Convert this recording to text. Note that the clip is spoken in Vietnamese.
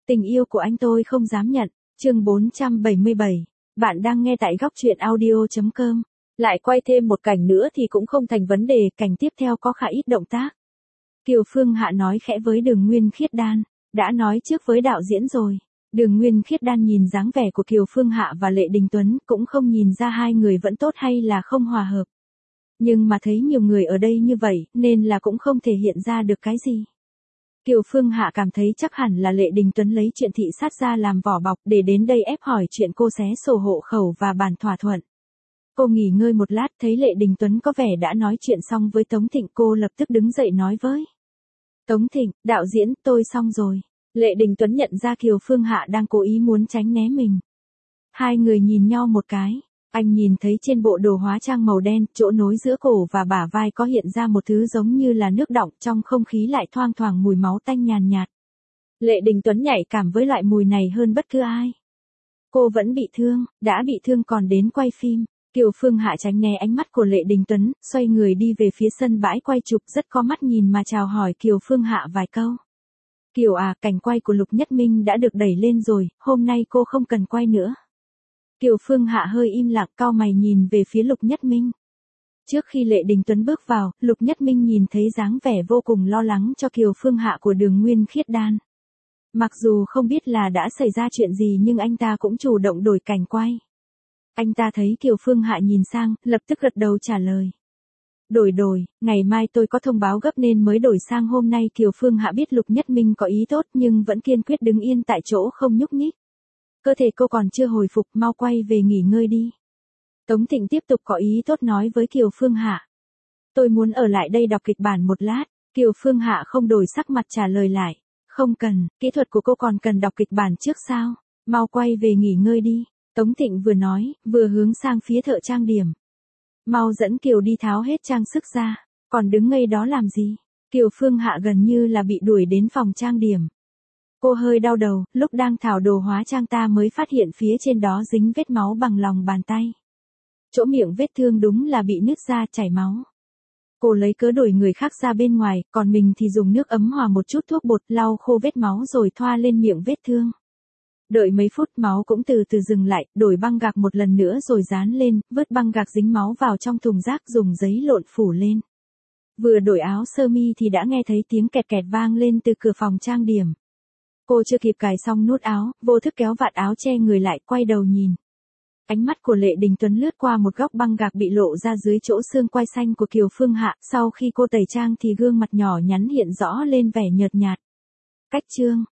Tình yêu của anh tôi không dám nhận. Chương 477. Bạn đang nghe tại góc truyện audio.com. Lại quay thêm một cảnh nữa thì cũng không thành vấn đề, cảnh tiếp theo có khá ít động tác. Kiều Phương Hạ nói khẽ với Đường Nguyên Khiết Đan, đã nói trước với đạo diễn rồi. Đường Nguyên Khiết Đan nhìn dáng vẻ của Kiều Phương Hạ và Lệ Đình Tuấn cũng không nhìn ra hai người vẫn tốt hay là không hòa hợp. Nhưng mà thấy nhiều người ở đây như vậy nên là cũng không thể hiện ra được cái gì. Kiều Phương Hạ cảm thấy chắc hẳn là Lệ Đình Tuấn lấy chuyện thị sát ra làm vỏ bọc để đến đây ép hỏi chuyện cô xé sổ hộ khẩu và bản thỏa thuận. Cô nghỉ ngơi một lát thấy Lệ Đình Tuấn có vẻ đã nói chuyện xong với Tống Thịnh, cô lập tức đứng dậy nói với Tống Thịnh, đạo diễn, tôi xong rồi. Lệ Đình Tuấn nhận ra Kiều Phương Hạ đang cố ý muốn tránh né mình. Hai người nhìn nhau một cái. Anh nhìn thấy trên bộ đồ hóa trang màu đen, chỗ nối giữa cổ và bả vai có hiện ra một thứ giống như là nước đọng, trong không khí lại thoang thoảng mùi máu tanh nhàn nhạt. Lệ Đình Tuấn nhạy cảm với loại mùi này hơn bất cứ ai. Cô vẫn bị thương, đã bị thương còn đến quay phim. Kiều Phương Hạ tránh né ánh mắt của Lệ Đình Tuấn, xoay người đi về phía sân bãi quay chụp, rất có mắt nhìn mà chào hỏi Kiều Phương Hạ vài câu. Kiều à, cảnh quay của Lục Nhất Minh đã được đẩy lên rồi, hôm nay cô không cần quay nữa. Kiều Phương Hạ hơi im lặng, cau mày nhìn về phía Lục Nhất Minh. Trước khi Lệ Đình Tuấn bước vào, Lục Nhất Minh nhìn thấy dáng vẻ vô cùng lo lắng cho Kiều Phương Hạ của Đường Nguyên Khiết Đan. Mặc dù không biết là đã xảy ra chuyện gì nhưng anh ta cũng chủ động đổi cảnh quay. Anh ta thấy Kiều Phương Hạ nhìn sang, lập tức gật đầu trả lời. Đổi, ngày mai tôi có thông báo gấp nên mới đổi sang hôm nay. Kiều Phương Hạ biết Lục Nhất Minh có ý tốt nhưng vẫn kiên quyết đứng yên tại chỗ không nhúc nhích. Cơ thể cô còn chưa hồi phục, mau quay về nghỉ ngơi đi. Tống Thịnh tiếp tục có ý tốt nói với Kiều Phương Hạ. Tôi muốn ở lại đây đọc kịch bản một lát. Kiều Phương Hạ không đổi sắc mặt trả lời lại. Không cần, kỹ thuật của cô còn cần đọc kịch bản trước sao? Mau quay về nghỉ ngơi đi. Tống Thịnh vừa nói, vừa hướng sang phía thợ trang điểm. Mau dẫn Kiều đi tháo hết trang sức ra, còn đứng ngây đó làm gì? Kiều Phương Hạ gần như là bị đuổi đến phòng trang điểm. Cô hơi đau đầu, lúc đang tháo đồ hóa trang ta mới phát hiện phía trên đó dính vết máu bằng lòng bàn tay. Chỗ miệng vết thương đúng là bị nứt ra chảy máu. Cô lấy cớ đuổi người khác ra bên ngoài, còn mình thì dùng nước ấm hòa một chút thuốc bột lau khô vết máu rồi thoa lên miệng vết thương. Đợi mấy phút máu cũng từ từ dừng lại, đổi băng gạc một lần nữa rồi dán lên, vớt băng gạc dính máu vào trong thùng rác dùng giấy lộn phủ lên. Vừa đổi áo sơ mi thì đã nghe thấy tiếng kẹt kẹt vang lên từ cửa phòng trang điểm. Cô chưa kịp cài xong nút áo, vô thức kéo vạt áo che người lại, quay đầu nhìn. Ánh mắt của Lệ Đình Tuấn lướt qua một góc băng gạc bị lộ ra dưới chỗ xương quai xanh của Kiều Phương Hạ, sau khi cô tẩy trang thì gương mặt nhỏ nhắn hiện rõ lên vẻ nhợt nhạt. Cách chương